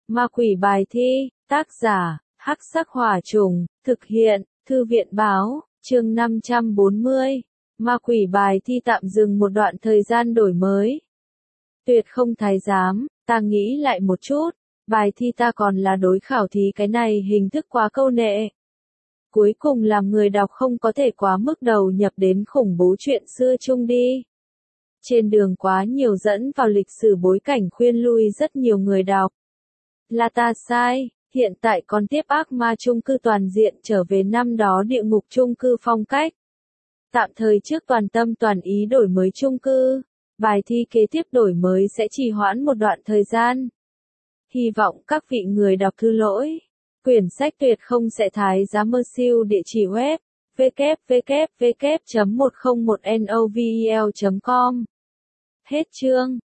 Ma quỷ bài thi, tác giả, Hắc Sắc Hỏa Trùng, thực hiện, Thư viện báo, chương 540. Ma quỷ bài thi tạm dừng một đoạn thời gian đổi mới. Tuyệt không thái giám, ta nghĩ lại một chút, bài thi ta còn là đối khảo thí cái này hình thức quá câu nệ. Cuối cùng làm người đọc không có thể quá mức đầu nhập đến khủng bố chuyện xưa chung đi. Trên đường quá nhiều dẫn vào lịch sử bối cảnh khuyên lui rất nhiều người đọc. Là ta sai, hiện tại còn tiếp ác ma chung cư toàn diện trở về năm đó địa ngục chung cư phong cách. Tạm thời trước toàn tâm toàn ý đổi mới chung cư, bài thi kế tiếp đổi mới sẽ trì hoãn một đoạn thời gian. Hy vọng các vị người đọc thứ lỗi. Quyển sách tuyệt không sẽ thái giá mơ siêu địa chỉ web www.101novel.com. Hết chương.